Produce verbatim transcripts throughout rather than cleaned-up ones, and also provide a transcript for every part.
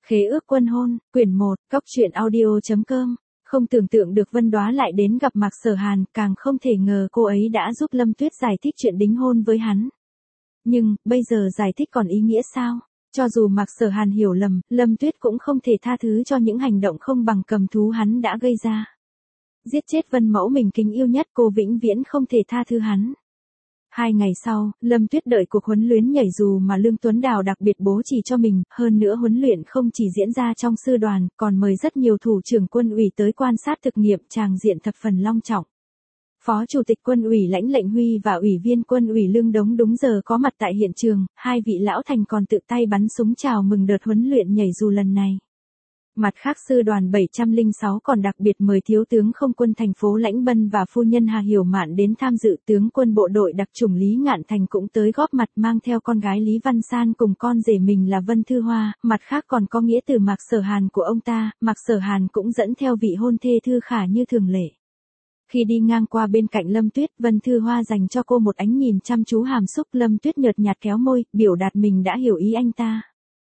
Khế ước quân hôn, quyển một, cóc truyện audio chấm com. Không tưởng tượng được Vân Đoá lại đến gặp Mạc Sở Hàn, càng không thể ngờ cô ấy đã giúp Lâm Tuyết giải thích chuyện đính hôn với hắn. Nhưng, bây giờ giải thích còn ý nghĩa sao? Cho dù Mạc Sở Hàn hiểu lầm, Lâm Tuyết cũng không thể tha thứ cho những hành động không bằng cầm thú hắn đã gây ra. Giết chết Vân Mẫu mình kính yêu nhất, cô vĩnh viễn không thể tha thứ hắn. Hai ngày sau, Lâm Tuyết đợi cuộc huấn luyện nhảy dù mà Lương Tuấn Đào đặc biệt bố chỉ cho mình, hơn nữa huấn luyện không chỉ diễn ra trong sư đoàn, còn mời rất nhiều thủ trưởng quân ủy tới quan sát thực nghiệm, tràng diện thập phần long trọng. Phó Chủ tịch Quân ủy Lãnh Lệnh Huy và Ủy viên Quân ủy Lương Đống đúng giờ có mặt tại hiện trường, hai vị lão thành còn tự tay bắn súng chào mừng đợt huấn luyện nhảy dù lần này. Mặt khác sư đoàn bảy trăm lẻ sáu còn đặc biệt mời thiếu tướng không quân thành phố Lãnh Bân và phu nhân Hà Hiểu Mạn đến tham dự, tướng quân bộ đội đặc chủng Lý Ngạn Thành cũng tới góp mặt mang theo con gái Lý Văn San cùng con rể mình là Vân Thư Hoa, mặt khác còn có nghĩa từ Mạc Sở Hàn của ông ta, Mạc Sở Hàn cũng dẫn theo vị hôn thê Thư Khả như thường lệ. Khi đi ngang qua bên cạnh Lâm Tuyết, Vân Thư Hoa dành cho cô một ánh nhìn chăm chú hàm xúc, Lâm Tuyết nhợt nhạt kéo môi, biểu đạt mình đã hiểu ý anh ta.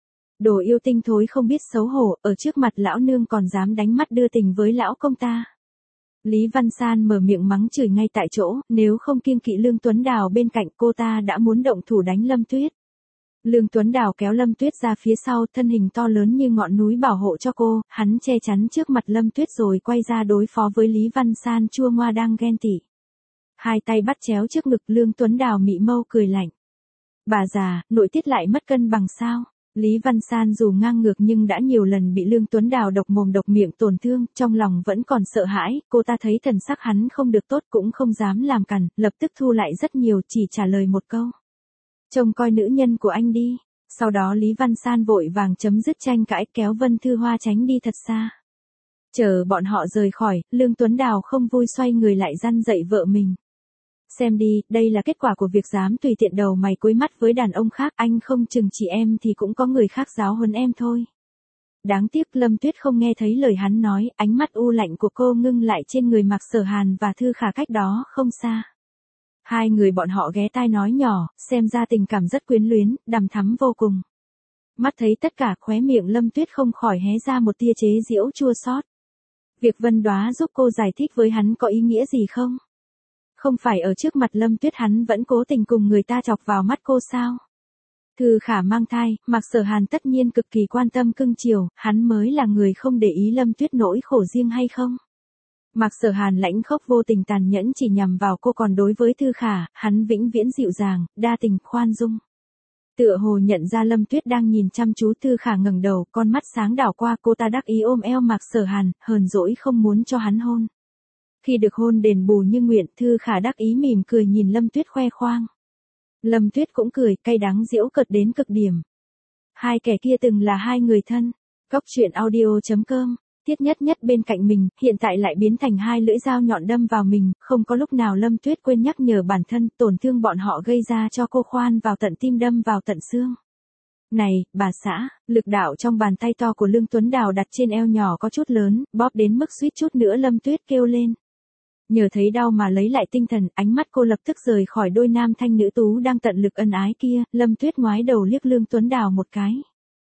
Đồ yêu tinh thối không biết xấu hổ, ở trước mặt lão nương còn dám đánh mắt đưa tình với lão công ta. Lý Văn San mở miệng mắng chửi ngay tại chỗ, nếu không kiêng kỵ Lương Tuấn Đào bên cạnh cô ta đã muốn động thủ đánh Lâm Tuyết. Lương Tuấn Đào kéo Lâm Tuyết ra phía sau, thân hình to lớn như ngọn núi bảo hộ cho cô, hắn che chắn trước mặt Lâm Tuyết rồi quay ra đối phó với Lý Văn San chua ngoa đang ghen tị. Hai tay bắt chéo trước ngực, Lương Tuấn Đào mị mâu cười lạnh. Bà già, nội tiết lại mất cân bằng sao? Lý Văn San dù ngang ngược nhưng đã nhiều lần bị Lương Tuấn Đào độc mồm độc miệng tổn thương, trong lòng vẫn còn sợ hãi, cô ta thấy thần sắc hắn không được tốt cũng không dám làm cằn, lập tức thu lại rất nhiều, chỉ trả lời một câu. Trông coi nữ nhân của anh đi. Sau đó Lý Văn San vội vàng chấm dứt tranh cãi, kéo Vân Thư Hoa tránh đi thật xa. Chờ bọn họ rời khỏi, Lương Tuấn Đào không vui xoay người lại răn dạy vợ mình. Xem đi, đây là kết quả của việc dám tùy tiện đầu mày cúi mắt với đàn ông khác, anh không chừng chỉ em thì cũng có người khác giáo huấn em thôi. Đáng tiếc Lâm Tuyết không nghe thấy lời hắn nói, ánh mắt u lạnh của cô ngưng lại trên người Mạc Sở Hàn và Thư Khả cách đó không xa. Hai người bọn họ ghé tai nói nhỏ, xem ra tình cảm rất quyến luyến, đằm thắm vô cùng. Mắt thấy tất cả, khóe miệng Lâm Tuyết không khỏi hé ra một tia chế giễu chua xót. Việc Vân Đoá giúp cô giải thích với hắn có ý nghĩa gì không? Không phải ở trước mặt Lâm Tuyết hắn vẫn cố tình cùng người ta chọc vào mắt cô sao? Thư Khả mang thai, Mạc Sở Hàn tất nhiên cực kỳ quan tâm cưng chiều, hắn mới là người không để ý Lâm Tuyết nỗi khổ riêng hay không? Mạc Sở Hàn lãnh khốc vô tình tàn nhẫn chỉ nhằm vào cô, còn đối với Thư Khả, hắn vĩnh viễn dịu dàng, đa tình, khoan dung. Tựa hồ nhận ra Lâm Tuyết đang nhìn chăm chú, Thư Khả ngẩng đầu, con mắt sáng đảo qua, cô ta đắc ý ôm eo Mạc Sở Hàn, hờn dỗi không muốn cho hắn hôn. Khi được hôn đền bù như nguyện, Thư Khả đắc ý mỉm cười nhìn Lâm Tuyết khoe khoang. Lâm Tuyết cũng cười, cay đắng giễu cợt đến cực điểm. Hai kẻ kia từng là hai người thân. Cóc truyện audio chấm com. Tiết Nhất Nhất bên cạnh mình, hiện tại lại biến thành hai lưỡi dao nhọn đâm vào mình, không có lúc nào Lâm Tuyết quên nhắc nhở bản thân, tổn thương bọn họ gây ra cho cô khoan vào tận tim, đâm vào tận xương. Này, bà xã, lực đạo trong bàn tay to của Lương Tuấn Đào đặt trên eo nhỏ có chút lớn, bóp đến mức suýt chút nữa Lâm Tuyết kêu lên. Nhờ thấy đau mà lấy lại tinh thần, ánh mắt cô lập tức rời khỏi đôi nam thanh nữ tú đang tận lực ân ái kia, Lâm Tuyết ngoái đầu liếc Lương Tuấn Đào một cái.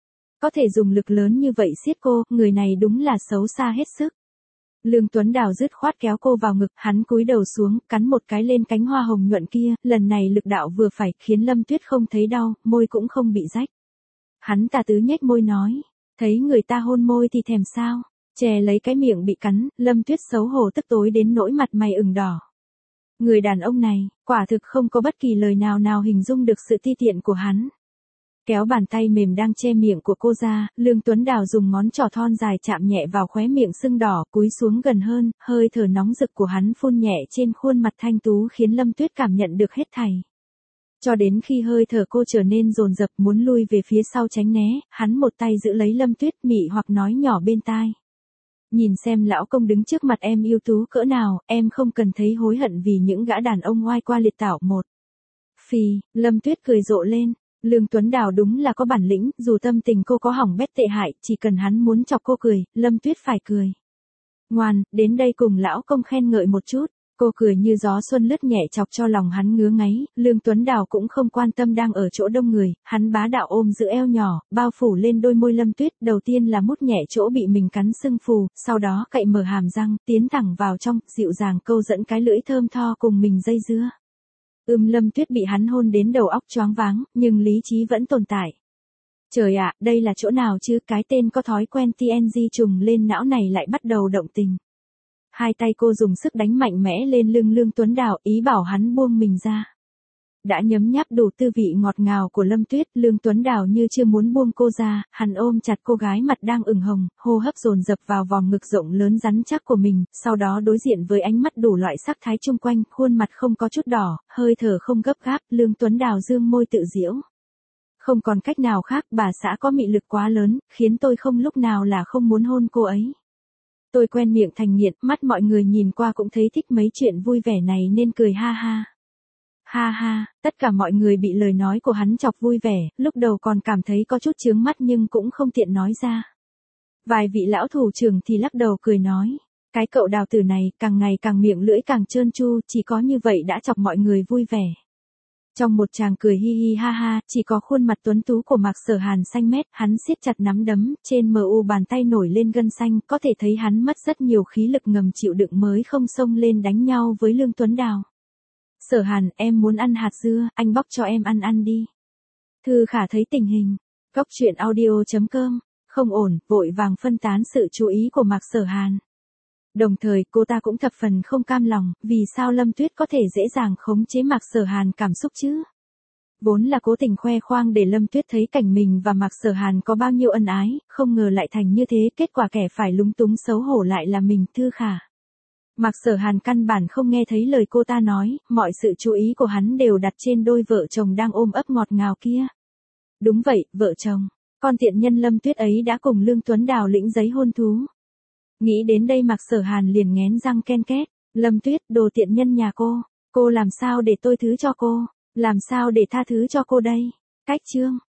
Có thể dùng lực lớn như vậy siết cô, người này đúng là xấu xa hết sức. Lương Tuấn Đào dứt khoát kéo cô vào ngực, hắn cúi đầu xuống, cắn một cái lên cánh hoa hồng nhuận kia, lần này lực đạo vừa phải, khiến Lâm Tuyết không thấy đau, môi cũng không bị rách. Hắn tà tứ nhếch môi nói, thấy người ta hôn môi thì thèm sao? Che lấy cái miệng bị cắn, Lâm Tuyết xấu hổ tức tối đến nỗi mặt mày ửng đỏ. Người đàn ông này, quả thực không có bất kỳ lời nào nào hình dung được sự ti tiện của hắn. Kéo bàn tay mềm đang che miệng của cô ra, Lương Tuấn Đào dùng ngón trỏ thon dài chạm nhẹ vào khóe miệng sưng đỏ, cúi xuống gần hơn, hơi thở nóng rực của hắn phun nhẹ trên khuôn mặt thanh tú khiến Lâm Tuyết cảm nhận được hết thảy. Cho đến khi hơi thở cô trở nên dồn dập muốn lui về phía sau tránh né, hắn một tay giữ lấy Lâm Tuyết, mị hoặc nói nhỏ bên tai. Nhìn xem lão công đứng trước mặt em yêu tú cỡ nào, em không cần thấy hối hận vì những gã đàn ông oai qua liệt tảo một. Phì, Lâm Tuyết cười rộ lên. Lương Tuấn Đào đúng là có bản lĩnh, dù tâm tình cô có hỏng bét tệ hại, chỉ cần hắn muốn chọc cô cười, Lâm Tuyết phải cười. Ngoan, đến đây cùng lão công khen ngợi một chút. Cô cười như gió xuân lướt nhẹ chọc cho lòng hắn ngứa ngáy, Lương Tuấn Đào cũng không quan tâm đang ở chỗ đông người, hắn bá đạo ôm giữ eo nhỏ, bao phủ lên đôi môi Lâm Tuyết, đầu tiên là mút nhẹ chỗ bị mình cắn sưng phù, sau đó cậy mở hàm răng, tiến thẳng vào trong, dịu dàng câu dẫn cái lưỡi thơm tho cùng mình dây dưa. Ưm Lâm Tuyết bị hắn hôn đến đầu óc choáng váng, nhưng lý trí vẫn tồn tại. Trời ạ, đây là chỗ nào chứ, cái tên có thói quen tê en giê trùng lên não này lại bắt đầu động tình. Hai tay cô dùng sức đánh mạnh mẽ lên lưng Lương Tuấn Đào, ý bảo hắn buông mình ra. Đã nhấm nháp đủ tư vị ngọt ngào của Lâm Tuyết, Lương Tuấn Đào như chưa muốn buông cô ra, hắn ôm chặt cô gái mặt đang ửng hồng, hô hấp dồn dập vào vòng ngực rộng lớn rắn chắc của mình, sau đó đối diện với ánh mắt đủ loại sắc thái chung quanh, khuôn mặt không có chút đỏ, hơi thở không gấp gáp, Lương Tuấn Đào dương môi tự giễu. Không còn cách nào khác, bà xã có mị lực quá lớn, khiến tôi không lúc nào là không muốn hôn cô ấy. Tôi quen miệng thành nghiện, mắt mọi người nhìn qua cũng thấy thích mấy chuyện vui vẻ này nên cười ha ha. Ha ha, tất cả mọi người bị lời nói của hắn chọc vui vẻ, lúc đầu còn cảm thấy có chút chướng mắt nhưng cũng không tiện nói ra. Vài vị lão thủ trưởng thì lắc đầu cười nói, cái cậu Đào tử này càng ngày càng miệng lưỡi càng trơn tru, chỉ có như vậy đã chọc mọi người vui vẻ. Trong một tràng cười hi hi ha ha, chỉ có khuôn mặt tuấn tú của Mạc Sở Hàn xanh mét, hắn siết chặt nắm đấm, trên mờ u bàn tay nổi lên gân xanh, có thể thấy hắn mất rất nhiều khí lực ngầm chịu đựng mới không xông lên đánh nhau với Lương Tuấn Đào. Sở Hàn, em muốn ăn hạt dưa, anh bóc cho em ăn ăn đi. Thư Khả thấy tình hình, góc truyện audio chấm com, không ổn, vội vàng phân tán sự chú ý của Mạc Sở Hàn. Đồng thời cô ta cũng thập phần không cam lòng, vì sao Lâm Tuyết có thể dễ dàng khống chế Mạc Sở Hàn cảm xúc chứ? Vốn là cố tình khoe khoang để Lâm Tuyết thấy cảnh mình và Mạc Sở Hàn có bao nhiêu ân ái, không ngờ lại thành như thế, kết quả kẻ phải lúng túng xấu hổ lại là mình, Thư Khả. Mạc Sở Hàn căn bản không nghe thấy lời cô ta nói, mọi sự chú ý của hắn đều đặt trên đôi vợ chồng đang ôm ấp ngọt ngào kia. Đúng vậy, vợ chồng, con tiện nhân Lâm Tuyết ấy đã cùng Lương Tuấn Đào lĩnh giấy hôn thú. Nghĩ đến đây Mạc Sở Hàn liền nghén răng ken két, Lâm Tuyết, đồ tiện nhân nhà cô, cô làm sao để tôi thứ cho cô, làm sao để tha thứ cho cô đây? Cách chương